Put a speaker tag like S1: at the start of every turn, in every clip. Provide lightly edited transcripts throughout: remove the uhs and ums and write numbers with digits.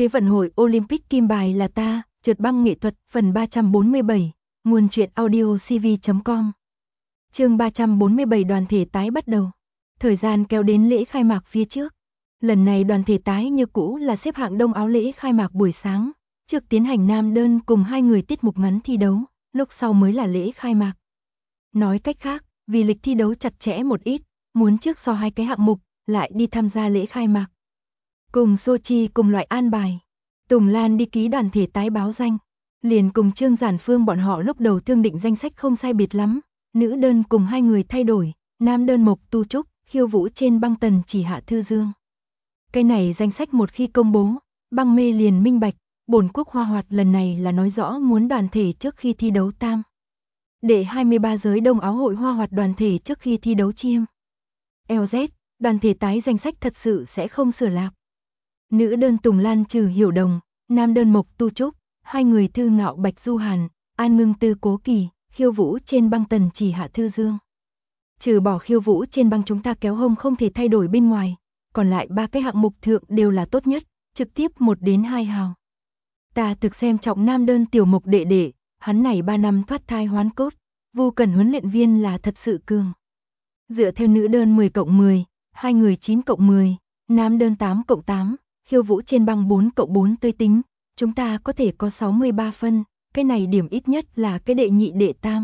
S1: Thế vận hội Olympic kim bài là ta, trượt băng nghệ thuật, phần 347, nguồn truyện audio cv.com. Chương 347 đoàn thể tái bắt đầu. Thời gian kéo đến lễ khai mạc phía trước. Lần này đoàn thể tái như cũ là xếp hạng đông áo lễ khai mạc buổi sáng, trước tiến hành nam đơn cùng hai người tiết mục ngắn thi đấu, lúc sau mới là lễ khai mạc. Nói cách khác, vì lịch thi đấu chặt chẽ một ít, muốn trước so hai cái hạng mục, lại đi tham gia lễ khai mạc. Cùng Sochi cùng loại an bài, Tùng Lan đi ký đoàn thể tái báo danh, liền cùng Trương Giản Phương bọn họ lúc đầu thương định danh sách không sai biệt lắm, nữ đơn cùng hai người thay đổi, nam đơn Mộc Tu Trúc, khiêu vũ trên băng tần chỉ Hạ Thư Dương. Cái này danh sách một khi công bố, băng mê liền minh bạch, bổn quốc Hoa Hoạt lần này là nói rõ muốn đoàn thể trước khi thi đấu tam. Để 23 giới đông áo hội Hoa Hoạt đoàn thể trước khi thi đấu chiêm. LZ, đoàn thể tái danh sách thật sự sẽ không sửa lạc. Nữ đơn Tùng Lan Trừ Hiểu Đồng, nam đơn Mộc Tu Trúc, hai người Thư Ngạo Bạch Du Hàn, An Ngưng Tư Cố Kỳ, khiêu vũ trên băng tần chỉ Hạ Thư Dương. Trừ bỏ khiêu vũ trên băng chúng ta kéo hông không thể thay đổi bên ngoài, còn lại ba cái hạng mục thượng đều là tốt nhất, trực tiếp 1 đến 2 hào. Ta thực xem trọng nam đơn Tiểu Mộc đệ đệ, hắn này 3 năm thoát thai hoán cốt, Vu Cần huấn luyện viên là thật sự cường. Dựa theo nữ đơn 10+10, hai người 9+10, nam đơn 8+8, khiêu vũ trên băng 4+4 tới tính, chúng ta có thể có 63 phân, cái này điểm ít nhất là cái đệ nhị đệ tam.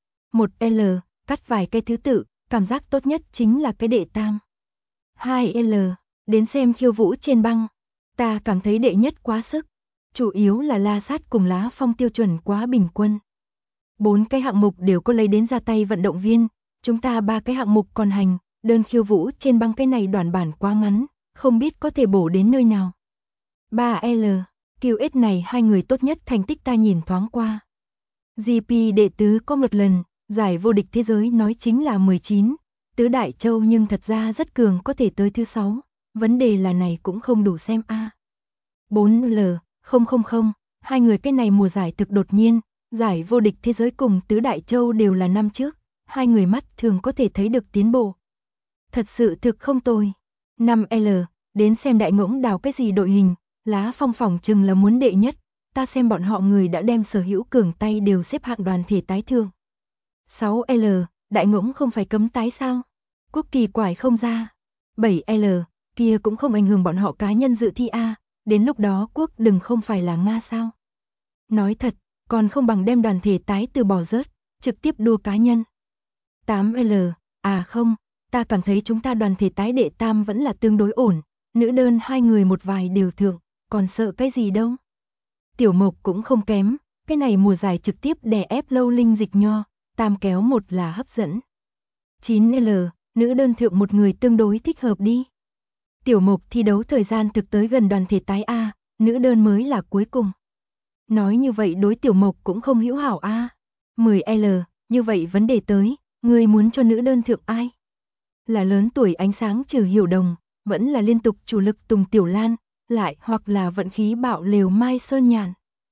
S1: 1L, cắt vài cái thứ tự, cảm giác tốt nhất chính là cái đệ tam. 2L, đến xem khiêu vũ trên băng, ta cảm thấy đệ nhất quá sức, chủ yếu là La Sát cùng Lá Phong tiêu chuẩn quá bình quân. 4 cái hạng mục đều có lấy đến ra tay vận động viên, chúng ta 3 cái hạng mục còn hành, đơn khiêu vũ trên băng cái này đoạn bản quá ngắn, không biết có thể bổ đến nơi nào. 3L, QS này hai người tốt nhất thành tích ta nhìn thoáng qua. GP đệ tứ có một lần, giải vô địch thế giới nói chính là 19, tứ đại châu nhưng thật ra rất cường có thể tới thứ 6, vấn đề là này cũng không đủ xem a. 4L, 000, hai người cái này mùa giải thực đột nhiên, giải vô địch thế giới cùng tứ đại châu đều là năm trước, hai người mắt thường có thể thấy được tiến bộ. Thật sự thực không tồi. 5L, đến xem đại ngỗng đào cái gì đội hình, Lá Phong phỏng chừng là muốn đệ nhất, ta xem bọn họ người đã đem sở hữu cường tay đều xếp hạng đoàn thể tái thương. 6L, đại ngỗng không phải cấm tái sao? Quốc kỳ quải không ra. 7L, kia cũng không ảnh hưởng bọn họ cá nhân dự thi a, đến lúc đó quốc đừng không phải là Nga sao? Nói thật, còn không bằng đem đoàn thể tái từ bỏ rớt, trực tiếp đua cá nhân. 8L, à không, ta cảm thấy chúng ta đoàn thể tái đệ tam vẫn là tương đối ổn, nữ đơn hai người một vài đều thượng, còn sợ cái gì đâu. Tiểu Mộc cũng không kém, cái này mùa giải trực tiếp đè ép Lâu Linh Dịch Nho, tam kéo một là hấp dẫn. 9L, nữ đơn thượng một người tương đối thích hợp đi. Tiểu Mộc thi đấu thời gian thực tới gần đoàn thể tái A, nữ đơn mới là cuối cùng. Nói như vậy đối Tiểu Mộc cũng không hữu hảo A. 10L, như vậy vấn đề tới, người muốn cho nữ đơn thượng ai? Là lớn tuổi ánh sáng Trừ Hiểu Đồng, vẫn là liên tục chủ lực Tùng Tiểu Lan, lại hoặc là vận khí bạo lều Mai Sơn Nhàn.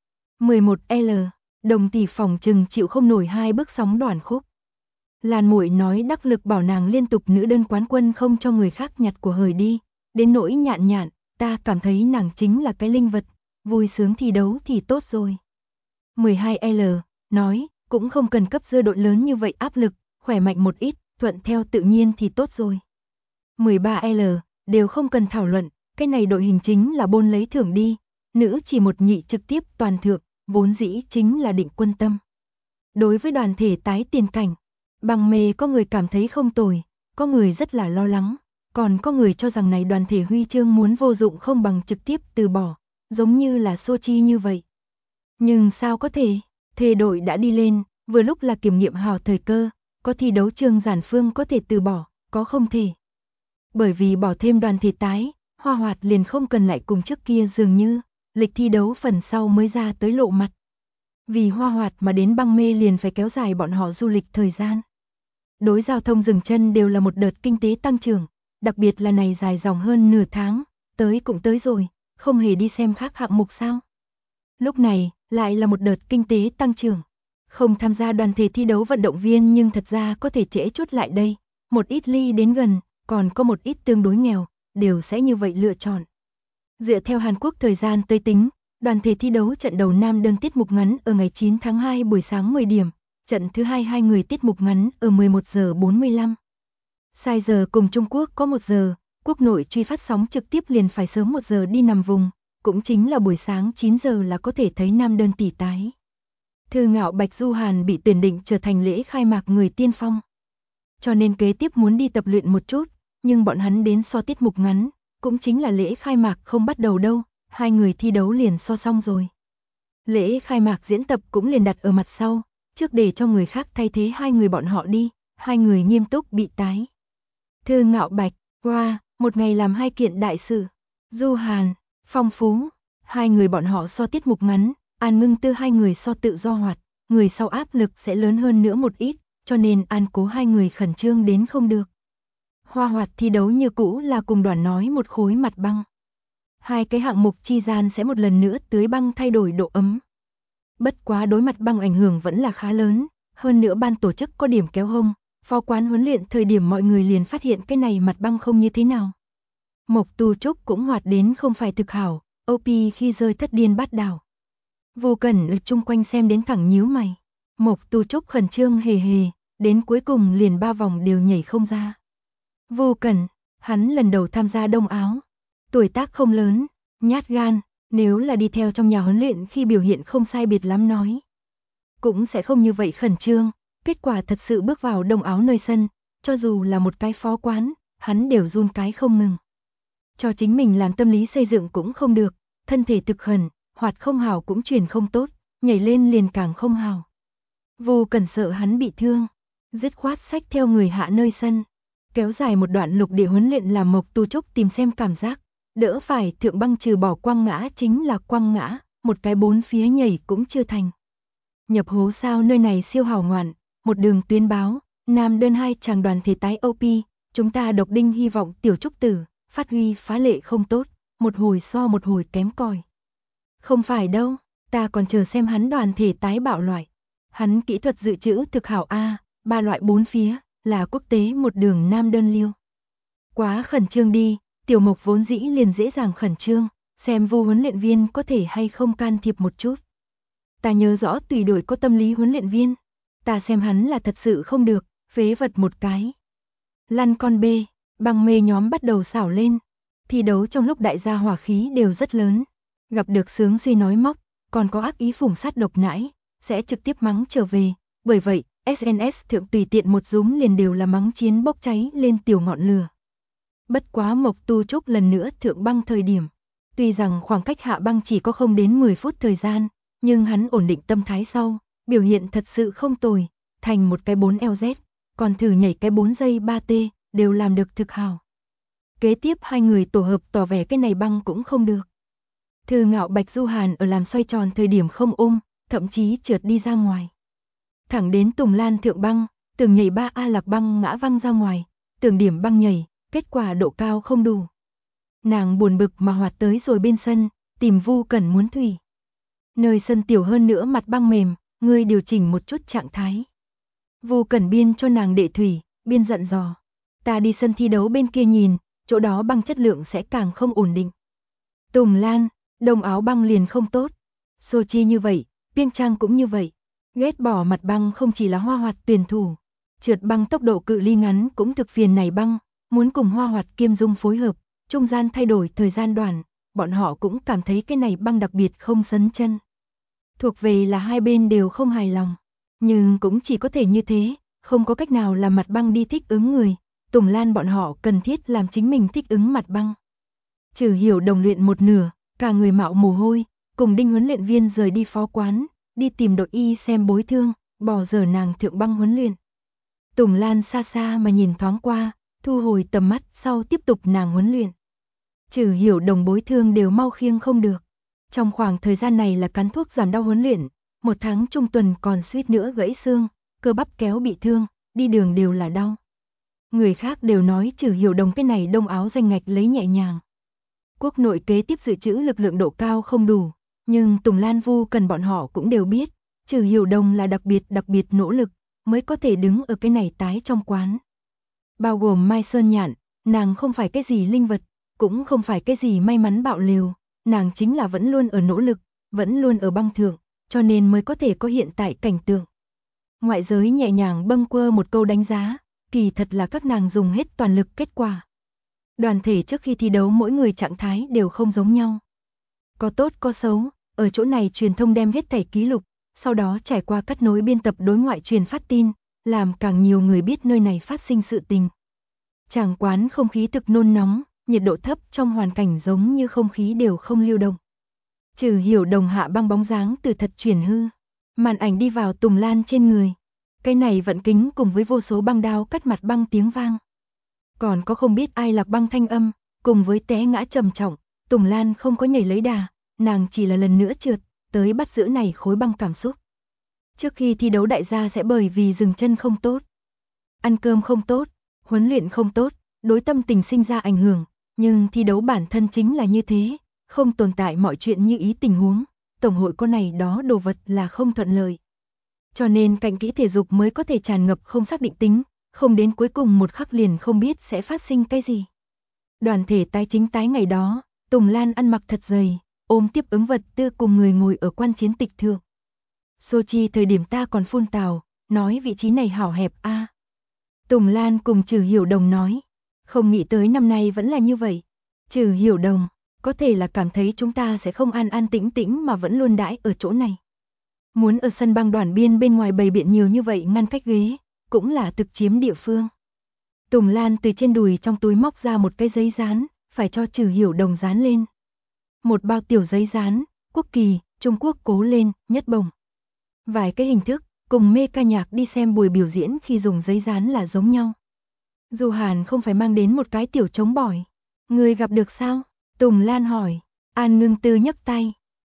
S1: 11L, Đồng tỷ phòng chừng chịu không nổi hai bước sóng đoàn khúc. Lan Muội nói đắc lực bảo nàng liên tục nữ đơn quán quân không cho người khác nhặt của hời đi, đến nỗi Nhạn Nhạn, ta cảm thấy nàng chính là cái linh vật, vui sướng thi đấu thì tốt rồi. 12L, nói, cũng không cần cấp dơ đội lớn như vậy áp lực, khỏe mạnh một ít, thuận theo tự nhiên thì tốt rồi. 13L, đều không cần thảo luận, cái này đội hình chính là bôn lấy thưởng đi, nữ chỉ một nhị trực tiếp toàn thượng, vốn dĩ chính là định quân tâm. Đối với đoàn thể tái tiền cảnh, bằng mê có người cảm thấy không tồi, có người rất là lo lắng, còn có người cho rằng này đoàn thể huy chương muốn vô dụng không bằng trực tiếp từ bỏ, giống như là Sochi như vậy. Nhưng sao có thể, thề đội đã đi lên, vừa lúc là kiểm nghiệm hào thời cơ, có thi đấu Trương Giản Phương có thể từ bỏ, có không thể. Bởi vì bỏ thêm đoàn thể tái, Hoa Hoạt liền không cần lại cùng trước kia dường như, lịch thi đấu phần sau mới ra tới lộ mặt. Vì Hoa Hoạt mà đến băng mê liền phải kéo dài bọn họ du lịch thời gian. Đối giao thông dừng chân đều là một đợt kinh tế tăng trưởng, đặc biệt là này dài dòng hơn nửa tháng, tới cũng tới rồi, không hề đi xem khác hạng mục sao. Lúc này, lại là một đợt kinh tế tăng trưởng. Không tham gia đoàn thể thi đấu vận động viên nhưng thật ra có thể trễ chút lại đây, một ít ly đến gần, còn có một ít tương đối nghèo, đều sẽ như vậy lựa chọn. Dựa theo Hàn Quốc thời gian tới tính, đoàn thể thi đấu trận đầu nam đơn tiết mục ngắn ở ngày 9 tháng 2 buổi sáng 10 điểm, trận thứ hai hai người tiết mục ngắn ở 11 giờ 45. Sai giờ cùng Trung Quốc có 1 giờ, quốc nội truy phát sóng trực tiếp liền phải sớm 1 giờ đi nằm vùng, cũng chính là buổi sáng 9 giờ là có thể thấy nam đơn tỷ tái. Thư Ngạo Bạch Du Hàn bị tuyển định trở thành lễ khai mạc người tiên phong. Cho nên kế tiếp muốn đi tập luyện một chút, nhưng bọn hắn đến so tiết mục ngắn, cũng chính là lễ khai mạc không bắt đầu đâu, hai người thi đấu liền so xong rồi. Lễ khai mạc diễn tập cũng liền đặt ở mặt sau, trước để cho người khác thay thế hai người bọn họ đi, hai người nghiêm túc bị tái. Thư Ngạo Bạch, wow, một ngày làm 2 kiện đại sự. Du Hàn, phong phú, hai người bọn họ so tiết mục ngắn, An Ngưng Tư hai người so tự do hoạt, người sau áp lực sẽ lớn hơn nữa một ít, cho nên An Cố hai người khẩn trương đến không được. Hoa Hoạt thi đấu như cũ là cùng đoàn nói một khối mặt băng. Hai cái hạng mục chi gian sẽ một lần nữa tưới băng thay đổi độ ấm. Bất quá đối mặt băng ảnh hưởng vẫn là khá lớn, hơn nữa ban tổ chức có điểm kéo hông, phó quán huấn luyện thời điểm mọi người liền phát hiện cái này mặt băng không như thế nào. Mộc Tu Trúc cũng hoạt đến không phải thực hảo, OP khi rơi thất điên bát đảo. Vô Cẩn ở chung quanh xem đến thẳng nhíu mày. Mộc Tu Trúc khẩn trương hề hề, đến cuối cùng liền 3 vòng đều nhảy không ra. Vô Cẩn, hắn lần đầu tham gia Đông Áo. Tuổi tác không lớn, nhát gan, nếu là đi theo trong nhà huấn luyện khi biểu hiện không sai biệt lắm nói. Cũng sẽ không như vậy khẩn trương, kết quả thật sự bước vào Đông Áo nơi sân, cho dù là một cái phó quán, hắn đều run cái không ngừng. Cho chính mình làm tâm lý xây dựng cũng không được, thân thể thực khẩn, hoạt không hào cũng truyền không tốt, nhảy lên liền càng không hào. Vô Cẩn sợ hắn bị thương, dứt khoát xách theo người hạ nơi sân. Kéo dài một đoạn lục địa huấn luyện làm Mộc Tu Trúc tìm xem cảm giác, đỡ phải thượng băng trừ bỏ quăng ngã chính là quăng ngã, một cái 4 phía nhảy cũng chưa thành. Nhập hố sao nơi này siêu hào ngoạn, một đường tuyên báo, nam đơn 2 chàng đoàn thể tái OP, chúng ta độc đinh hy vọng Tiểu Trúc Tử, phát huy phá lệ không tốt, một hồi so một hồi kém cỏi. Không phải đâu, ta còn chờ xem hắn đoàn thể tái bạo loại. Hắn kỹ thuật dự trữ thực hảo A, 3 loại 4 phía, là quốc tế một đường nam đơn liêu. Quá khẩn trương đi, Tiểu Mộc vốn dĩ liền dễ dàng khẩn trương, xem Vu huấn luyện viên có thể hay không can thiệp một chút. Ta nhớ rõ tùy đội có tâm lý huấn luyện viên, ta xem hắn là thật sự không được, phế vật một cái. Lăn con bê, băng mê nhóm bắt đầu xảo lên, thi đấu trong lúc đại gia hỏa khí đều rất lớn, gặp được sướng suy nói móc, còn có ác ý phủng sát độc nãi, sẽ trực tiếp mắng trở về, bởi vậy SNS thượng tùy tiện một rúm liền đều là mắng chiến bốc cháy lên tiểu ngọn lửa. Bất quá Mộc Tu Trúc lần nữa thượng băng thời điểm, tuy rằng khoảng cách hạ băng chỉ có không đến 10 phút thời gian, nhưng hắn ổn định tâm thái sau, biểu hiện thật sự không tồi, thành một cái 4LZ, còn thử nhảy cái 4 giây 3T, đều làm được thực hảo. Kế tiếp hai người tổ hợp tỏ vẻ cái này băng cũng không được. Thư Ngạo Bạch Du Hàn ở làm xoay tròn thời điểm không thậm chí trượt đi ra ngoài. Thẳng đến Tùng Lan thượng băng, tưởng nhảy 3A lạc băng ngã văng ra ngoài, tưởng điểm băng nhảy, kết quả độ cao không đủ. Nàng buồn bực mà hoạt tới rồi bên sân, tìm Vu Cẩn muốn thủy. Nơi sân tiểu hơn nữa mặt băng mềm, ngươi điều chỉnh một chút trạng thái. Vu Cẩn biên cho nàng đệ thủy, biên dặn dò. Ta đi sân thi đấu bên kia nhìn, chỗ đó băng chất lượng sẽ càng không ổn định. Tùng Lan, Đông Áo băng liền không tốt. Sochi như vậy, Piêng Trang cũng như vậy. Ghét bỏ mặt băng không chỉ là Hoa Hoạt tuyển thủ, trượt băng tốc độ cự ly ngắn cũng thực phiền này băng, muốn cùng Hoa Hoạt Kiêm Dung phối hợp, trung gian thay đổi thời gian đoạn, bọn họ cũng cảm thấy cái này băng đặc biệt không sấn chân. Thuộc về là hai bên đều không hài lòng, nhưng cũng chỉ có thể như thế, không có cách nào làm mặt băng đi thích ứng người, Tùng Lan bọn họ cần thiết làm chính mình thích ứng mặt băng. Trừ Hiểu Đồng luyện một nửa, cả người mạo mồ hôi, cùng Đinh huấn luyện viên rời đi phó quán, đi tìm đội y xem bối thương, bỏ giờ nàng thượng băng huấn luyện. Tùng Lan xa xa mà nhìn thoáng qua, thu hồi tầm mắt sau tiếp tục nàng huấn luyện. Trừ Hiểu Đồng bối thương đều mau khiêng không được. Trong khoảng thời gian này là cắn thuốc giảm đau huấn luyện, 1 tháng trung tuần còn suýt nữa gãy xương, cơ bắp kéo bị thương, đi đường đều là đau. Người khác đều nói Trừ Hiểu Đồng cái này Đông Áo danh ngạch lấy nhẹ nhàng. Quốc nội kế tiếp dự trữ lực lượng độ cao không đủ, nhưng Tùng Lan Vu cần bọn họ cũng đều biết, Trừ Hiểu Đồng là đặc biệt nỗ lực, mới có thể đứng ở cái này tái trong quán. Bao gồm Mai Sơn Nhạn, nàng không phải cái gì linh vật, cũng không phải cái gì may mắn bạo liều, nàng chính là vẫn luôn ở nỗ lực, vẫn luôn ở băng thượng, cho nên mới có thể có hiện tại cảnh tượng. Ngoại giới nhẹ nhàng bâng quơ một câu đánh giá, kỳ thật là các nàng dùng hết toàn lực kết quả. Đoàn thể trước khi thi đấu mỗi người trạng thái đều không giống nhau. Có tốt có xấu, ở chỗ này truyền thông đem hết thảy ký lục, sau đó trải qua cắt nối biên tập đối ngoại truyền phát tin, làm càng nhiều người biết nơi này phát sinh sự tình. Tràng quán không khí thực nôn nóng, nhiệt độ thấp trong hoàn cảnh giống như không khí đều không lưu động. Trừ Hiểu Đồng hạ băng bóng dáng từ thật chuyển hư, màn ảnh đi vào Tùng Lan trên người. Cái này vận kính cùng với vô số băng đao cắt mặt băng tiếng vang. Còn có không biết ai lạc băng thanh âm, cùng với té ngã trầm trọng, Tùng Lan không có nhảy lấy đà, nàng chỉ là lần nữa trượt, tới bắt giữ này khối băng cảm xúc. Trước khi thi đấu đại gia sẽ bởi vì dừng chân không tốt, ăn cơm không tốt, huấn luyện không tốt, đối tâm tình sinh ra ảnh hưởng, nhưng thi đấu bản thân chính là như thế, không tồn tại mọi chuyện như ý tình huống, tổng hội có này đó đồ vật là không thuận lợi. Cho nên cạnh kỹ thể dục mới có thể tràn ngập không xác định tính, không đến cuối cùng một khắc liền không biết sẽ phát sinh cái gì. Đoàn thể tái chính tái ngày đó, Tùng Lan ăn mặc thật dày, ôm tiếp ứng vật tư cùng người ngồi ở quan chiến tịch thượng. Sochi thời điểm ta còn phun tào, nói vị trí này hảo hẹp a. Tùng Lan cùng Trừ Hiểu Đồng nói, không nghĩ tới năm nay vẫn là như vậy. Trừ Hiểu Đồng, có thể là cảm thấy chúng ta sẽ không an an tĩnh tĩnh mà vẫn luôn đãi ở chỗ này. Muốn ở sân băng đoàn biên bên ngoài bày biện nhiều như vậy ngăn cách ghế, cũng là thực chiếm địa phương. Tùng Lan từ trên đùi trong túi móc ra một cái giấy dán, phải cho Trừ Hiểu Đồng dán lên. Một bao tiểu giấy dán, quốc kỳ, Trung Quốc cố lên, nhất bổng. Vài cái hình thức, cùng mê ca nhạc đi xem buổi biểu diễn khi dùng giấy dán là giống nhau. Du Hàn không phải mang đến một cái tiểu chống bỏi. Người gặp được sao? Tùng Lan hỏi. An Ngưng Tư nhấc tay.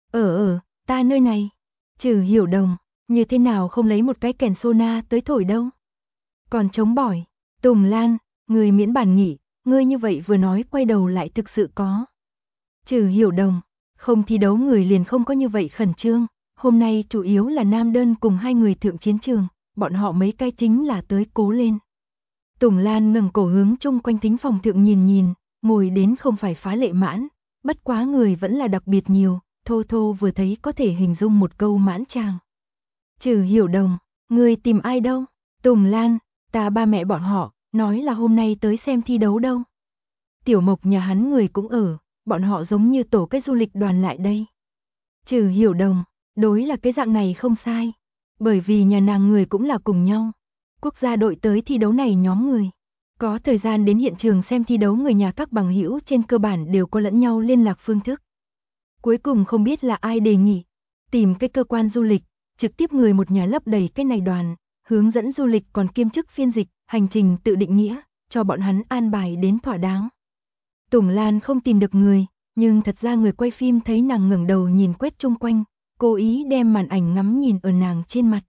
S1: Ta nơi này. Trừ Hiểu Đồng, như thế nào không lấy một cái kèn sona tới thổi đâu? Còn chống bỏi. Tùng Lan, người miễn bản nghỉ, ngươi như vậy vừa nói quay đầu lại thực sự có. Trừ Hiểu Đồng, không thi đấu người liền không có như vậy khẩn trương, hôm nay chủ yếu là nam đơn cùng hai người thượng chiến trường, bọn họ mấy cái chính là tới cố lên. Tùng Lan ngẩng cổ hướng chung quanh thính phòng thượng nhìn nhìn, ngồi đến không phải phá lệ mãn, bất quá người vẫn là đặc biệt nhiều, thô thô vừa thấy có thể hình dung một câu mãn tràng. Trừ Hiểu Đồng, người tìm ai đâu? Tùng Lan, ta ba mẹ bọn họ, nói là hôm nay tới xem thi đấu đâu. Tiểu Mộc nhà hắn người cũng ở, bọn họ giống như tổ cái du lịch đoàn lại đây. Trừ Hiểu Đồng, đối là cái dạng này không sai, bởi vì nhà nàng người cũng là cùng nhau. Quốc gia đội tới thi đấu này nhóm người. Có thời gian đến hiện trường xem thi đấu người nhà các bằng hữu trên cơ bản đều có lẫn nhau liên lạc phương thức. Cuối cùng không biết là ai đề nghị, tìm cái cơ quan du lịch, trực tiếp người một nhà lấp đầy cái này đoàn, hướng dẫn du lịch còn kiêm chức phiên dịch, hành trình tự định nghĩa, cho bọn hắn an bài đến thỏa đáng. Tùng Lan không tìm được người, nhưng thật ra người quay phim thấy nàng ngẩng đầu nhìn quét chung quanh, cố ý đem màn ảnh ngắm nhìn ở nàng trên mặt.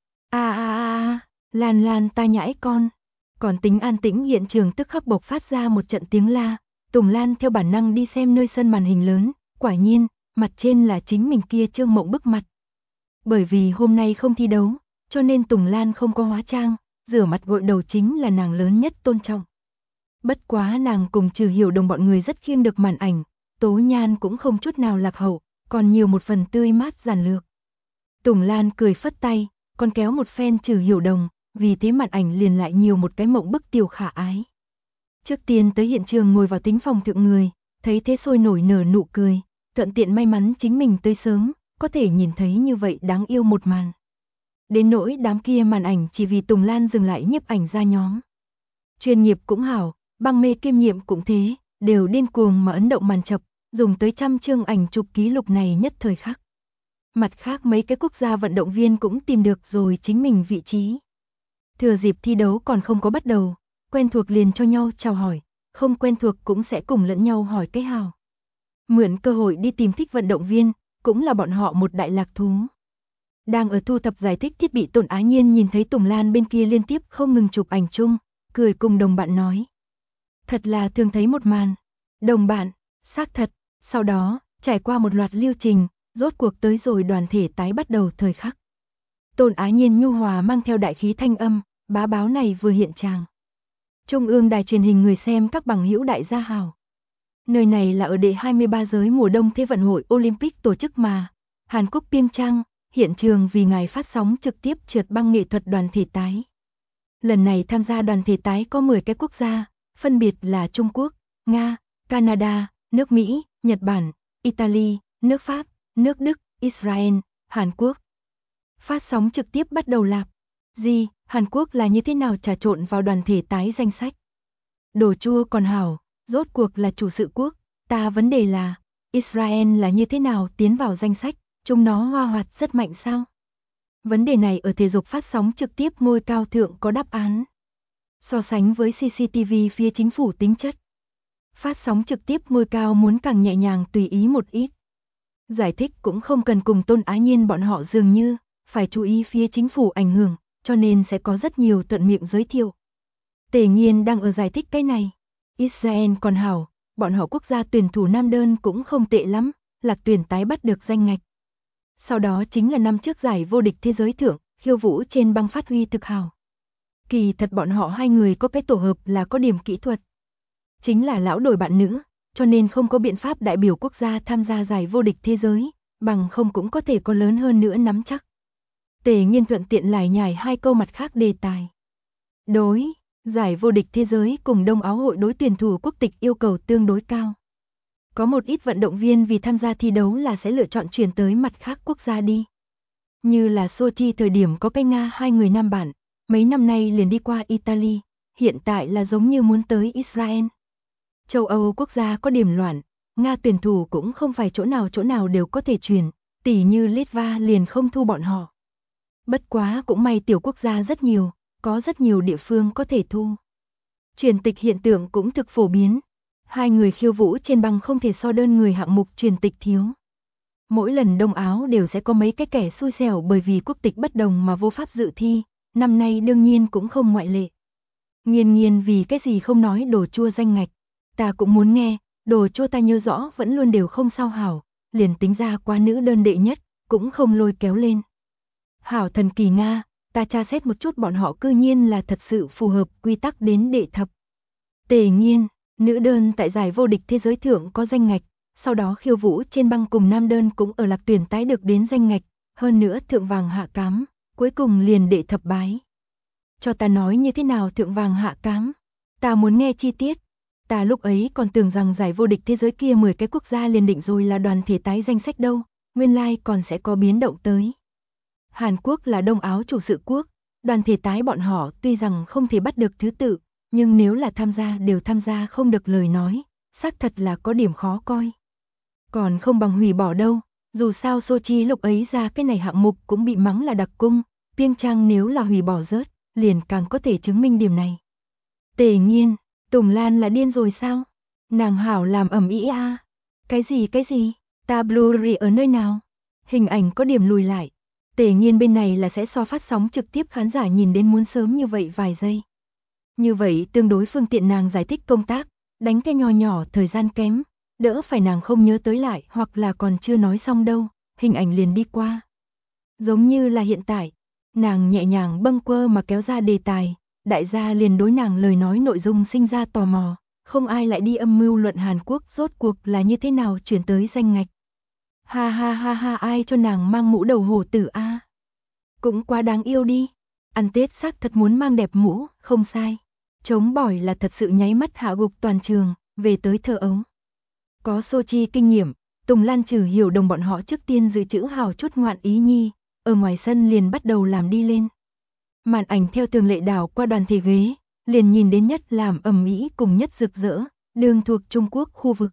S1: Lan ta nhãi con. Còn tính an tĩnh hiện trường tức khắc bộc phát ra một trận tiếng la, Tùng Lan theo bản năng đi xem nơi sân màn hình lớn, quả nhiên, mặt trên là chính mình kia trương mộng bức mặt. Bởi vì hôm nay không thi đấu, cho nên Tùng Lan không có hóa trang, rửa mặt gội đầu chính là nàng lớn nhất tôn trọng. Bất quá nàng cùng Trừ Hiểu Đồng bọn người rất khiêng được màn ảnh, tố nhan cũng không chút nào lạc hậu, còn nhiều một phần tươi mát giản lược. Tùng Lan cười phất tay, còn kéo một phen Trừ Hiểu Đồng, vì thế màn ảnh liền lại nhiều một cái mộng bức tiểu khả ái. Trước tiên tới hiện trường ngồi vào tính phòng thượng người, thấy thế sôi nổi nở nụ cười, thuận tiện may mắn chính mình tới sớm, có thể nhìn thấy như vậy đáng yêu một màn. Đến nỗi đám kia màn ảnh chỉ vì Tùng Lan dừng lại nhiếp ảnh ra nhóm. Chuyên nghiệp cũng hảo, băng mê kiêm nhiệm cũng thế, đều điên cuồng mà ấn động màn chập, dùng tới trăm chương ảnh chụp ký lục này nhất thời khắc. Mặt khác mấy cái quốc gia vận động viên cũng tìm được rồi chính mình vị trí. Thừa dịp thi đấu còn không có bắt đầu, quen thuộc liền cho nhau chào hỏi, không quen thuộc cũng sẽ cùng lẫn nhau hỏi cái hào. Mượn cơ hội đi tìm thích vận động viên, cũng là bọn họ một đại lạc thú. Đang ở thu thập giải thích thiết bị Tôn Á Nhiên nhìn thấy Tùng Lan bên kia liên tiếp không ngừng chụp ảnh chung, cười cùng đồng bạn nói. Thật là thường thấy một màn. Đồng bạn, xác thật, sau đó, trải qua một loạt lưu trình, rốt cuộc tới rồi đoàn thể tái bắt đầu thời khắc. Tôn Á Nhiên nhu hòa mang theo đại khí thanh âm, bá báo này vừa hiện tràng. Trung ương đài truyền hình người xem các bằng hữu đại gia hào. Nơi này là ở đệ 23 giới mùa đông Thế vận hội Olympic tổ chức mà. Hàn Quốc Pyeongchang, hiện trường vì ngày phát sóng trực tiếp trượt băng nghệ thuật đoàn thể tái. Lần này tham gia đoàn thể tái có 10 cái quốc gia, phân biệt là Trung Quốc, Nga, Canada, nước Mỹ, Nhật Bản, Italy, nước Pháp, nước Đức, Israel, Hàn Quốc. Phát sóng trực tiếp bắt đầu lạp. Gì, Hàn Quốc là như thế nào trà trộn vào đoàn thể tái danh sách? Đồ chua còn hảo, rốt cuộc là chủ sự quốc, ta vấn đề là, Israel là như thế nào tiến vào danh sách, chúng nó hoa hoạt rất mạnh sao? Vấn đề này ở thể dục phát sóng trực tiếp ngôi cao thượng có đáp án. So sánh với CCTV phía chính phủ tính chất. Phát sóng trực tiếp ngôi cao muốn càng nhẹ nhàng tùy ý một ít. Giải thích cũng không cần cùng Tôn Á Nhiên bọn họ dường như, phải chú ý phía chính phủ ảnh hưởng, cho nên sẽ có rất nhiều thuận miệng giới thiệu. Tề Nhiên đang ở giải thích cái này. Israel còn hảo, bọn họ quốc gia tuyển thủ nam đơn cũng không tệ lắm, Lạc Tuyển tái bắt được danh ngạch. Sau đó chính là năm trước giải vô địch thế giới thượng, khiêu vũ trên băng phát huy thực hảo. Kỳ thật bọn họ hai người có cái tổ hợp là có điểm kỹ thuật. Chính là lão đổi bạn nữ, cho nên không có biện pháp đại biểu quốc gia tham gia giải vô địch thế giới, bằng không cũng có thể có lớn hơn nữa nắm chắc. Tề Nhiên thuận tiện lải nhải hai câu mặt khác đề tài. Đối, giải vô địch thế giới cùng Đông Áo hội đối tuyển thủ quốc tịch yêu cầu tương đối cao. Có một ít vận động viên vì tham gia thi đấu là sẽ lựa chọn chuyển tới mặt khác quốc gia đi. Như là Sochi thời điểm có cái Nga hai người nam bản, mấy năm nay liền đi qua Italy, hiện tại là giống như muốn tới Israel. Châu Âu quốc gia có điểm loạn, Nga tuyển thủ cũng không phải chỗ nào đều có thể chuyển, tỉ như Litva liền không thu bọn họ. Bất quá cũng may tiểu quốc gia rất nhiều, có rất nhiều địa phương có thể thu. Chuyển tịch hiện tượng cũng thực phổ biến. Hai người khiêu vũ trên băng không thể so đơn người hạng mục chuyển tịch thiếu. Mỗi lần Đông Áo đều sẽ có mấy cái kẻ xui xẻo bởi vì quốc tịch bất đồng mà vô pháp dự thi, năm nay đương nhiên cũng không ngoại lệ. Nghiên vì cái gì không nói đồ chua danh ngạch, ta cũng muốn nghe, đồ chua ta nhớ rõ vẫn luôn đều không sao hảo, liền tính ra qua nữ đơn đệ nhất, cũng không lôi kéo lên. Hảo thần kỳ Nga, ta tra xét một chút bọn họ cư nhiên là thật sự phù hợp quy tắc đến đệ thập. Tề Nhiên, nữ đơn tại giải vô địch thế giới thượng có danh ngạch, sau đó khiêu vũ trên băng cùng nam đơn cũng ở Lạc Tuyển tái được đến danh ngạch, hơn nữa thượng vàng hạ cám, cuối cùng liền đệ thập bái. Cho ta nói như thế nào thượng vàng hạ cám, ta muốn nghe chi tiết. Ta lúc ấy còn tưởng rằng giải vô địch thế giới kia 10 cái quốc gia liền định rồi là đoàn thể tái danh sách đâu, nguyên lai còn sẽ có biến động tới. Hàn Quốc là Đông Áo chủ sự quốc, đoàn thể tái bọn họ tuy rằng không thể bắt được thứ tự, nhưng nếu là tham gia đều tham gia không được lời nói, xác thật là có điểm khó coi. Còn không bằng hủy bỏ đâu, dù sao Sochi lúc ấy ra cái này hạng mục cũng bị mắng là đặc cung, Pyeongchang nếu là hủy bỏ rớt, liền càng có thể chứng minh điểm này. Tề Nhiên, Tùng Lan là điên rồi sao? Nàng hảo làm ầm ĩ a. Cái gì? Ta Blu-ray ở nơi nào? Hình ảnh có điểm lùi lại. Tề Nhiên bên này là sẽ so phát sóng trực tiếp khán giả nhìn đến muốn sớm như vậy vài giây. Như vậy tương đối phương tiện nàng giải thích công tác, đánh cái nho nhỏ thời gian kém, đỡ phải nàng không nhớ tới lại hoặc là còn chưa nói xong đâu, hình ảnh liền đi qua. Giống như là hiện tại, nàng nhẹ nhàng bâng quơ mà kéo ra đề tài, đại gia liền đối nàng lời nói nội dung sinh ra tò mò, không ai lại đi âm mưu luận Hàn Quốc rốt cuộc là như thế nào chuyển tới danh ngạch. Ha ha, ai cho nàng mang mũ đầu hổ tử a? Cũng quá đáng yêu đi. Ăn Tết xác thật muốn mang đẹp mũ, không sai. Chống bỏi là thật sự nháy mắt hạ gục toàn trường, về tới thơ ấu. Có Sochi kinh nghiệm, Tùng Lan trừ hiểu đồng bọn họ trước tiên dự trữ hào chút ngoạn ý nhi, ở ngoài sân liền bắt đầu làm đi lên. Màn ảnh theo tường lệ đảo qua đoàn thể ghế, liền nhìn đến nhất làm ầm ĩ cùng nhất rực rỡ, đường thuộc Trung Quốc khu vực.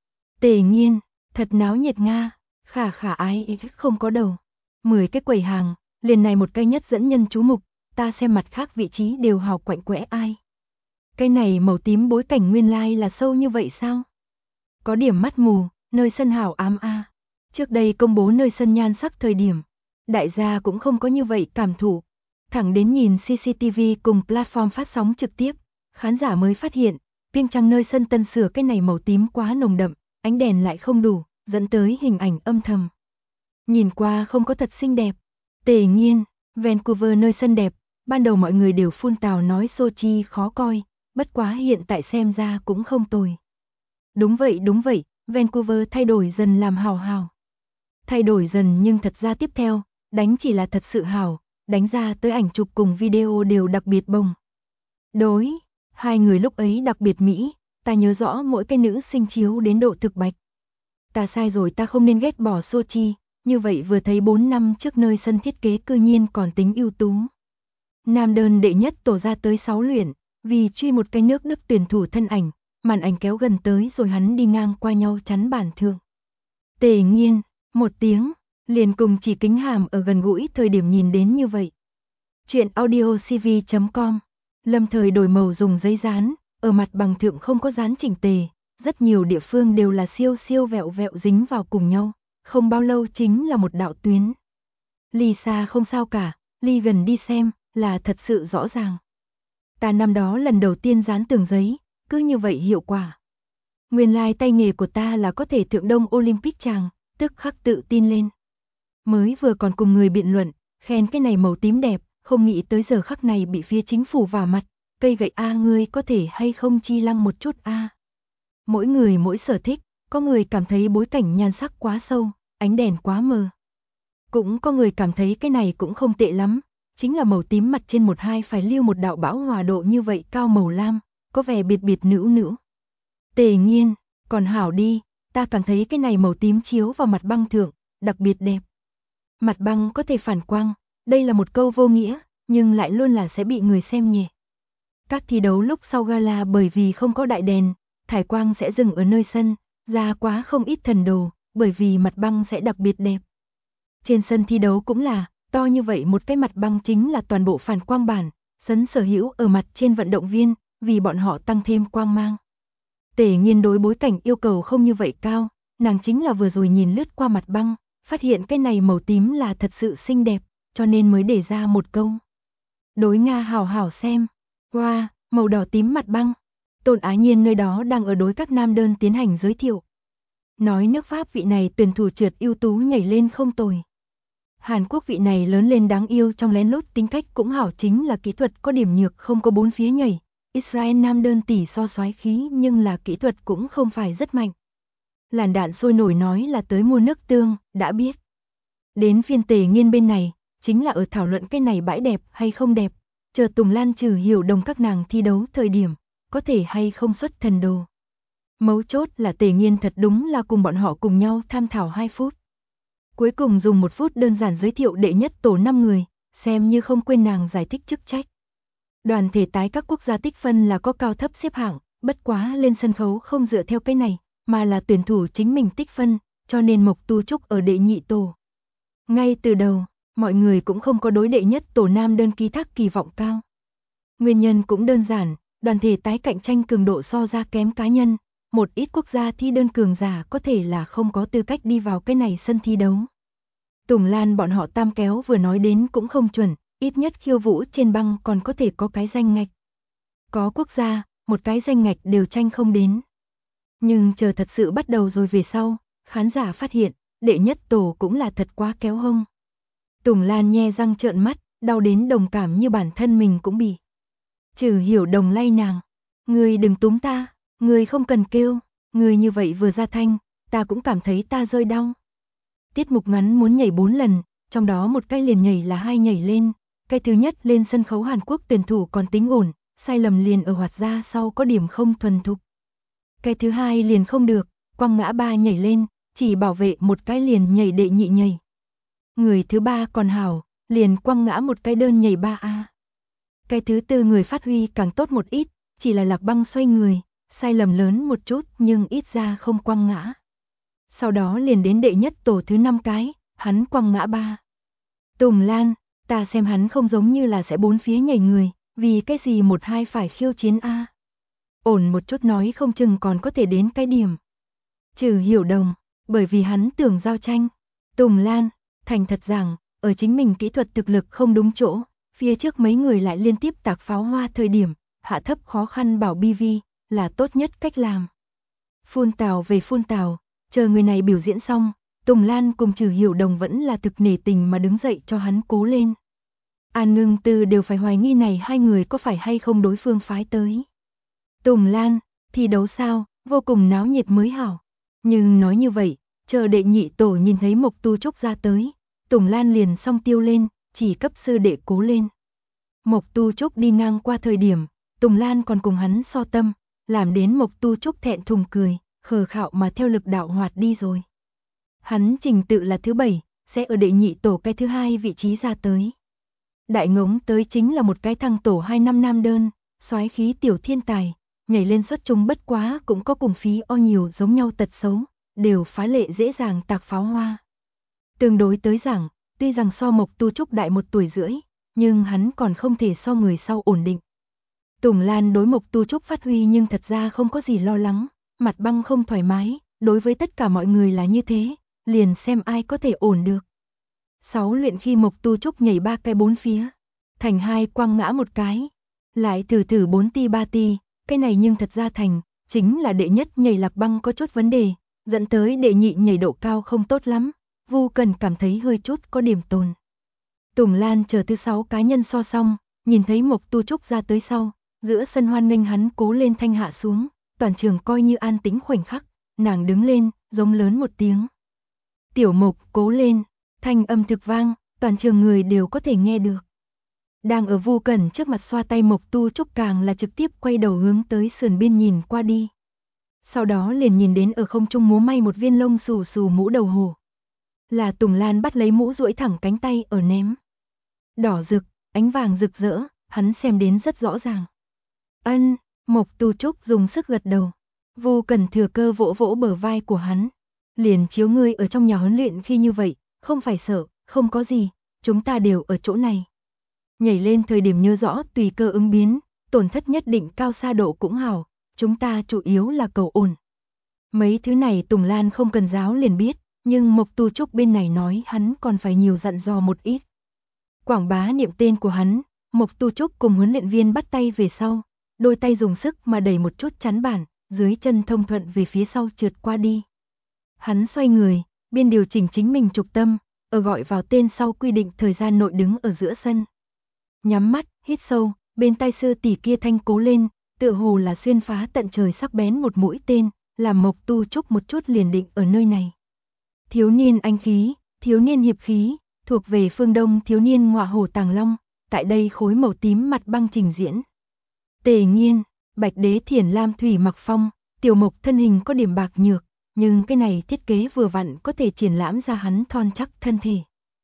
S1: Tề Nhiên, thật náo nhiệt Nga, khả ái không có đầu. 10 cái quầy hàng, liền này một cái nhất dẫn nhân chú mục, ta xem mặt khác vị trí đều hào quạnh quẽ ai. Cái này màu tím bối cảnh nguyên lai là sâu như vậy sao? Có điểm mắt mù, nơi sân hảo ám a. Trước đây công bố nơi sân nhan sắc thời điểm, đại gia cũng không có như vậy cảm thụ. Thẳng đến nhìn CCTV cùng platform phát sóng trực tiếp, khán giả mới phát hiện, Pyeongchang nơi sân tân sửa cái này màu tím quá nồng đậm, ánh đèn lại không đủ, dẫn tới hình ảnh âm thầm. Nhìn qua không có thật xinh đẹp. Tề Nhiên, Vancouver nơi sân đẹp, ban đầu mọi người đều phun tào nói Sochi khó coi, bất quá hiện tại xem ra cũng không tồi. Đúng vậy, Vancouver thay đổi dần làm hào hào. Thay đổi dần nhưng thật ra tiếp theo, đánh chỉ là thật sự hào, đánh ra tới ảnh chụp cùng video đều đặc biệt bồng. Đối, hai người lúc ấy đặc biệt mỹ, ta nhớ rõ mỗi cái nữ sinh chiếu đến độ thực bạch. Ta sai rồi, ta không nên ghét bỏ Sochi, như vậy vừa thấy 4 năm trước nơi sân thiết kế cư nhiên còn tính ưu tú. Nam đơn đệ nhất tổ ra tới 6 luyện, vì truy một cái nước Đức tuyển thủ thân ảnh, màn ảnh kéo gần tới rồi hắn đi ngang qua nhau chắn bản thượng. Tề Nghiên, một tiếng, liền cùng chỉ kính hàm ở gần gũi thời điểm nhìn đến như vậy. Chuyện audiocv.com, lâm thời đổi màu dùng giấy dán, ở mặt bằng thượng không có dán chỉnh tề, rất nhiều địa phương đều là siêu siêu vẹo vẹo dính vào cùng nhau, không bao lâu chính là một đạo tuyến. Ly xa không sao cả, ly gần đi xem, là thật sự rõ ràng. Ta năm đó lần đầu tiên dán tường giấy, cứ như vậy hiệu quả. Nguyên lai tay nghề của ta là có thể thượng đông Olympic chàng, tức khắc tự tin lên. Mới vừa còn cùng người biện luận, khen cái này màu tím đẹp, không nghĩ tới giờ khắc này bị phía chính phủ vào mặt, cây gậy A ngươi có thể hay không chi lăng một chút A. Mỗi người mỗi sở thích, có người cảm thấy bối cảnh nhan sắc quá sâu, ánh đèn quá mờ. Cũng có người cảm thấy cái này cũng không tệ lắm, chính là màu tím mặt trên một hai phải lưu một đạo bão hòa độ như vậy cao màu lam, có vẻ biệt biệt nữ nữ. Tề Nghiên, còn hảo đi, ta cảm thấy cái này màu tím chiếu vào mặt băng thượng, đặc biệt đẹp. Mặt băng có thể phản quang, đây là một câu vô nghĩa, nhưng lại luôn là sẽ bị người xem nhẹ. Các thi đấu lúc sau gala bởi vì không có đại đèn, thải quang sẽ dừng ở nơi sân, ra quá không ít thần đồ, bởi vì mặt băng sẽ đặc biệt đẹp. Trên sân thi đấu cũng là, to như vậy một cái mặt băng chính là toàn bộ phản quang bản, sấn sở hữu ở mặt trên vận động viên, vì bọn họ tăng thêm quang mang. Tề Nghiên đối bối cảnh yêu cầu không như vậy cao, nàng chính là vừa rồi nhìn lướt qua mặt băng, phát hiện cái này màu tím là thật sự xinh đẹp, cho nên mới để ra một câu. Đối Nga hảo hảo xem, wow, màu đỏ tím mặt băng. Tôn Á Nhiên nơi đó đang ở đối các nam đơn tiến hành giới thiệu. Nói nước Pháp vị này tuyển thủ trượt ưu tú nhảy lên không tồi. Hàn Quốc vị này lớn lên đáng yêu trong lén lút tính cách cũng hảo, chính là kỹ thuật có điểm nhược không có bốn phía nhảy. Israel nam đơn tỷ so soái khí nhưng là kỹ thuật cũng không phải rất mạnh. Làn đạn sôi nổi nói là tới mua nước tương, đã biết. Đến phiên Tề Nghiên bên này, chính là ở thảo luận cái này bãi đẹp hay không đẹp, chờ Tùng Lan Trừ Hiểu Đồng các nàng thi đấu thời điểm, có thể hay không xuất thần đồ. Mấu chốt là Tề Nghiên thật đúng là cùng bọn họ cùng nhau tham thảo 2 phút. Cuối cùng dùng 1 phút đơn giản giới thiệu đệ nhất tổ 5 người, xem như không quên nàng giải thích chức trách. Đoàn thể tái các quốc gia tích phân là có cao thấp xếp hạng, bất quá lên sân khấu không dựa theo cái này, mà là tuyển thủ chính mình tích phân, cho nên Mộc Tu Trúc ở đệ nhị tổ. Ngay từ đầu, mọi người cũng không có đối đệ nhất tổ nam đơn ký thác kỳ vọng cao. Nguyên nhân cũng đơn giản, đoàn thể tái cạnh tranh cường độ so ra kém cá nhân, một ít quốc gia thi đơn cường giả có thể là không có tư cách đi vào cái này sân thi đấu. Tùng Lan bọn họ tam kéo vừa nói đến cũng không chuẩn, ít nhất khiêu vũ trên băng còn có thể có cái danh ngạch. Có quốc gia, một cái danh ngạch đều tranh không đến. Nhưng chờ thật sự bắt đầu rồi về sau, khán giả phát hiện, đệ nhất tổ cũng là thật quá kéo hông. Tùng Lan nhe răng trợn mắt, đau đến đồng cảm như bản thân mình cũng bị. Trừ Hiểu Đồng lay nàng, ngươi đừng túm ta, ngươi không cần kêu, ngươi như vậy vừa ra thanh, ta cũng cảm thấy ta rơi đau. Tiết mục ngắn muốn nhảy 4 lần, trong đó một cái liền nhảy là 2 nhảy lên, cái thứ nhất lên sân khấu Hàn Quốc tuyển thủ còn tính ổn, sai lầm liền ở hoạt ra sau có điểm không thuần thục. Cái thứ hai liền không được, quăng ngã 3 nhảy lên, chỉ bảo vệ một cái liền nhảy đệ nhị nhảy. Người thứ ba còn hảo, liền quăng ngã một cái đơn nhảy 3A. Cái thứ tư người phát huy càng tốt một ít, chỉ là Lạc Băng xoay người, sai lầm lớn một chút nhưng ít ra không quăng ngã. Sau đó liền đến đệ nhất tổ thứ 5 cái, hắn quăng ngã 3. Tùng Lan, ta xem hắn không giống như là sẽ bốn phía nhảy người, vì cái gì 1-2 phải khiêu chiến A. Ổn một chút nói không chừng còn có thể đến cái điểm. Trừ Hiểu Đồng, bởi vì hắn tưởng giao tranh. Tùng Lan, thành thật rằng, ở chính mình kỹ thuật thực lực không đúng chỗ, phía trước mấy người lại liên tiếp tạc pháo hoa thời điểm, hạ thấp khó khăn bảo BV, là tốt nhất cách làm. Phun tào về phun tào, chờ người này biểu diễn xong, Tùng Lan cùng Trừ Hiểu Đồng vẫn là thực nể tình mà đứng dậy cho hắn cố lên. An Ngưng Tư đều phải hoài nghi này hai người có phải hay không đối phương phái tới. Tùng Lan, thi đấu sao, vô cùng náo nhiệt mới hảo. Nhưng nói như vậy, chờ đệ nhị tổ nhìn thấy Mộc Tu Trúc ra tới, Tùng Lan liền song tiêu lên, chỉ cấp sư đệ cố lên. Mộc Tu Trúc đi ngang qua thời điểm, Tùng Lan còn cùng hắn so tâm, làm đến Mộc Tu Trúc thẹn thùng cười, khờ khạo mà theo lực đạo hoạt đi rồi. Hắn trình tự là thứ 7, sẽ ở đệ nhị tổ cái thứ 2 vị trí ra tới. Đại ngống tới chính là một cái thằng tổ 2 năm nam đơn, soái khí tiểu thiên tài, nhảy lên xuất chúng bất quá cũng có cùng phí o nhiều giống nhau tật xấu, đều phá lệ dễ dàng tạc pháo hoa. Tương đối tới giảng, tuy rằng so Mộc Tu Trúc đại 1 tuổi rưỡi, nhưng hắn còn không thể so người sau ổn định. Tùng Lan đối Mộc Tu Trúc phát huy nhưng thật ra không có gì lo lắng, mặt băng không thoải mái, đối với tất cả mọi người là như thế, liền xem ai có thể ổn được. 6 luyện khi Mộc Tu Trúc nhảy 3 cái 4 phía, thành 2 quăng ngã 1 cái, lại thử 4 ti 3 ti, cái này nhưng thật ra thành, chính là đệ nhất nhảy lạc băng có chút vấn đề, dẫn tới đệ nhị nhảy độ cao không tốt lắm, Vu Cần cảm thấy hơi chút có điểm tồn. Tùng Lan chờ thứ 6 cá nhân so xong, nhìn thấy Mộc Tu Trúc ra tới sau, giữa sân hoan nghênh hắn cố lên thanh hạ xuống, toàn trường coi như an tĩnh khoảnh khắc, nàng đứng lên, giống lớn một tiếng. Tiểu Mộc cố lên, thanh âm thực vang, toàn trường người đều có thể nghe được. Đang ở Vu Cẩn trước mặt xoa tay Mộc Tu Trúc càng là trực tiếp quay đầu hướng tới sườn biên nhìn qua đi. Sau đó liền nhìn đến ở không trung múa may một viên lông xù xù mũ đầu hổ. Là Tùng Lan bắt lấy mũ duỗi thẳng cánh tay ở ném. Đỏ rực, ánh vàng rực rỡ, hắn xem đến rất rõ ràng. Ân, Mộc Tu Trúc dùng sức gật đầu. Vu Cẩn thừa cơ vỗ vỗ bờ vai của hắn. Liền chiếu ngươi ở trong nhà huấn luyện khi như vậy, không phải sợ, không có gì, chúng ta đều ở chỗ này. Nhảy lên thời điểm nhớ rõ tùy cơ ứng biến, tổn thất nhất định cao xa độ cũng hảo, chúng ta chủ yếu là cầu ổn. Mấy thứ này Tùng Lan không cần giáo liền biết, nhưng Mộc Tu Trúc bên này nói hắn còn phải nhiều dặn dò một ít. Quảng bá niệm tên của hắn, Mộc Tu Trúc cùng huấn luyện viên bắt tay về sau, đôi tay dùng sức mà đẩy một chút chắn bản, dưới chân thông thuận về phía sau trượt qua đi. Hắn xoay người, biên điều chỉnh chính mình trục tâm, ở gọi vào tên sau quy định thời gian nội đứng ở giữa sân. Nhắm mắt, hít sâu, bên tai sư tỷ kia thanh cố lên, tựa hồ là xuyên phá tận trời sắc bén một mũi tên, làm Mộc Tu Trúc một chút liền định ở nơi này. Thiếu niên anh khí, thiếu niên hiệp khí, thuộc về phương Đông thiếu niên ngọa hổ tàng long, tại đây khối màu tím mặt băng trình diễn. Tề Nghiên, Bạch Đế Thiển Lam Thủy Mặc Phong, Tiểu Mộc thân hình có điểm bạc nhược, nhưng cái này thiết kế vừa vặn có thể triển lãm ra hắn thon chắc thân thể.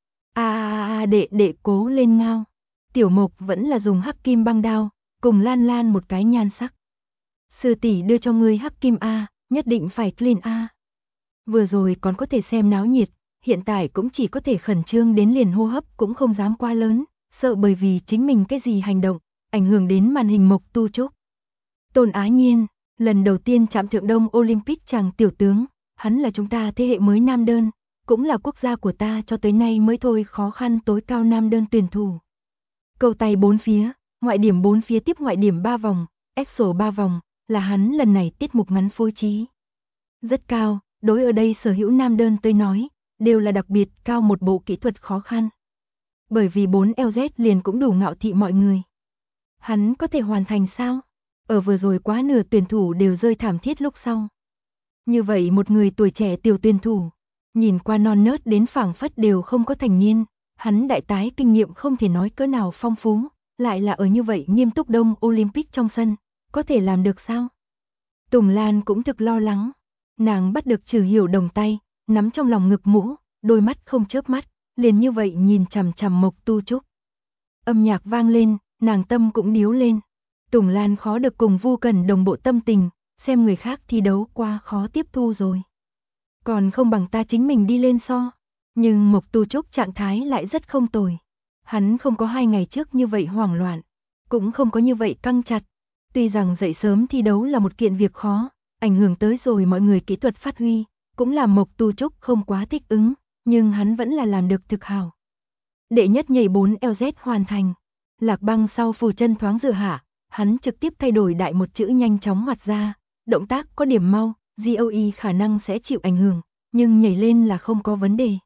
S1: Đệ cố lên ngao. Tiểu Mộc vẫn là dùng hắc kim băng đao, cùng Lan Lan một cái nhan sắc. Sư tỷ đưa cho ngươi hắc kim A, nhất định phải clean A. Vừa rồi còn có thể xem náo nhiệt, hiện tại cũng chỉ có thể khẩn trương đến liền hô hấp cũng không dám quá lớn, sợ bởi vì chính mình cái gì hành động, ảnh hưởng đến màn hình Mộc Tu Trúc. Tôn Á Nhiên, lần đầu tiên chạm thượng đông Olympic chàng tiểu tướng, hắn là chúng ta thế hệ mới nam đơn, cũng là quốc gia của ta cho tới nay mới thôi khó khăn tối cao nam đơn tuyển thủ. Cầu tay 4 phía, ngoại điểm 4 phía tiếp ngoại điểm 3 vòng, exo 3 vòng, là hắn lần này tiết mục ngắn phối trí. Rất cao, đối ở đây sở hữu nam đơn tới nói, đều là đặc biệt cao một bộ kỹ thuật khó khăn. Bởi vì 4 LZ liền cũng đủ ngạo thị mọi người. Hắn có thể hoàn thành sao? Ở vừa rồi quá nửa tuyển thủ đều rơi thảm thiết lúc sau. Như vậy một người tuổi trẻ tiểu tuyển thủ, nhìn qua non nớt đến phảng phất đều không có thành niên, hắn đại tái kinh nghiệm không thể nói cỡ nào phong phú, lại là ở như vậy nghiêm túc đông Olympic trong sân, có thể làm được sao? Tùng Lan cũng thực lo lắng, nàng bắt được Trừ Hiểu Đồng tay, nắm trong lòng ngực mũ, đôi mắt không chớp mắt, liền như vậy nhìn chằm chằm Mộc Tu Trúc. Âm nhạc vang lên, nàng tâm cũng điếu lên. Tùng Lan khó được cùng Vu Cẩn đồng bộ tâm tình, xem người khác thi đấu qua khó tiếp thu rồi. Còn không bằng ta chính mình đi lên so. Nhưng Mộc Tu Trúc trạng thái lại rất không tồi. Hắn không có 2 ngày trước như vậy hoảng loạn, cũng không có như vậy căng chặt. Tuy rằng dậy sớm thi đấu là một kiện việc khó, ảnh hưởng tới rồi mọi người kỹ thuật phát huy, cũng làm Mộc Tu Trúc không quá thích ứng, nhưng hắn vẫn là làm được thực hảo. Đệ nhất nhảy 4 LZ hoàn thành. Lạc băng sau phù chân thoáng dựa hạ, hắn trực tiếp thay đổi đại một chữ nhanh chóng hoạt ra, động tác có điểm mau, GOE khả năng sẽ chịu ảnh hưởng, nhưng nhảy lên là không có vấn đề.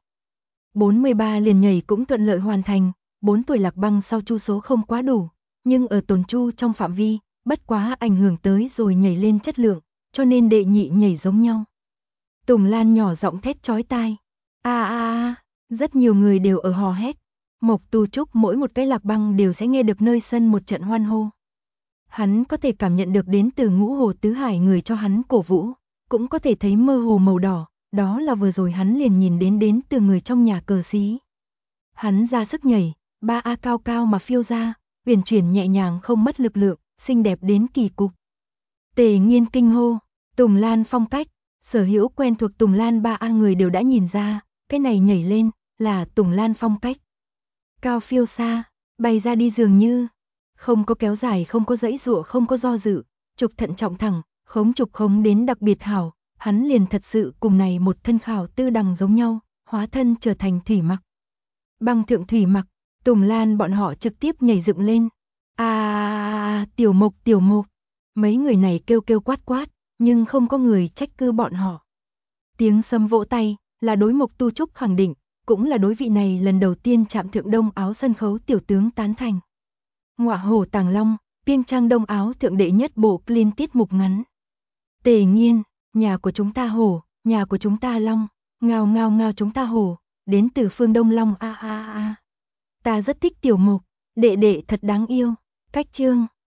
S1: 43 liền nhảy cũng thuận lợi hoàn thành, 4 tuổi Lạc băng sau chu số không quá đủ, nhưng ở tồn chu trong phạm vi, bất quá ảnh hưởng tới rồi nhảy lên chất lượng, cho nên đệ nhị nhảy giống nhau. Tùng Lan nhỏ giọng thét chói tai. A a a, rất nhiều người đều ở hò hét. Mộc Tu Trúc mỗi một cái lạc băng đều sẽ nghe được nơi sân một trận hoan hô. Hắn có thể cảm nhận được đến từ Ngũ Hồ Tứ Hải người cho hắn cổ vũ, cũng có thể thấy mơ hồ màu đỏ, đó là vừa rồi hắn liền nhìn đến từ người trong nhà cờ xí. Hắn ra sức nhảy, 3A cao cao mà phiêu ra, uyển chuyển nhẹ nhàng không mất lực lượng, xinh đẹp đến kỳ cục. Tề Nghiên kinh hô, Tùng Lan phong cách, sở hữu quen thuộc Tùng Lan 3A người đều đã nhìn ra, cái này nhảy lên là Tùng Lan phong cách. Cao phiêu xa, bay ra đi dường như không có kéo dài, không có giãy giụa, không có do dự, trục thận trọng thẳng, trục khống đến đặc biệt hảo, hắn liền thật sự cùng này một thân khảo tư đằng giống nhau, hóa thân trở thành thủy mặc. Băng thượng thủy mặc, Tùng Lan bọn họ trực tiếp nhảy dựng lên. Tiểu Mộc, mấy người này kêu kêu quát quát, nhưng không có người trách cứ bọn họ. Tiếng sấm vỗ tay là đối Mộc Tu Trúc khẳng định, cũng là đối vị này lần đầu tiên chạm thượng đông áo sân khấu tiểu tướng tán thành. Ngọa hổ tàng long, Piêng Trang đông áo thượng đệ nhất bộ clean tiết mục ngắn. Tề Nghiên, nhà của chúng ta hổ, nhà của chúng ta long, ngao ngao ngao chúng ta hổ, đến từ phương Đông Long a. Ta rất thích Tiểu Mộc, đệ đệ thật đáng yêu. Cách chương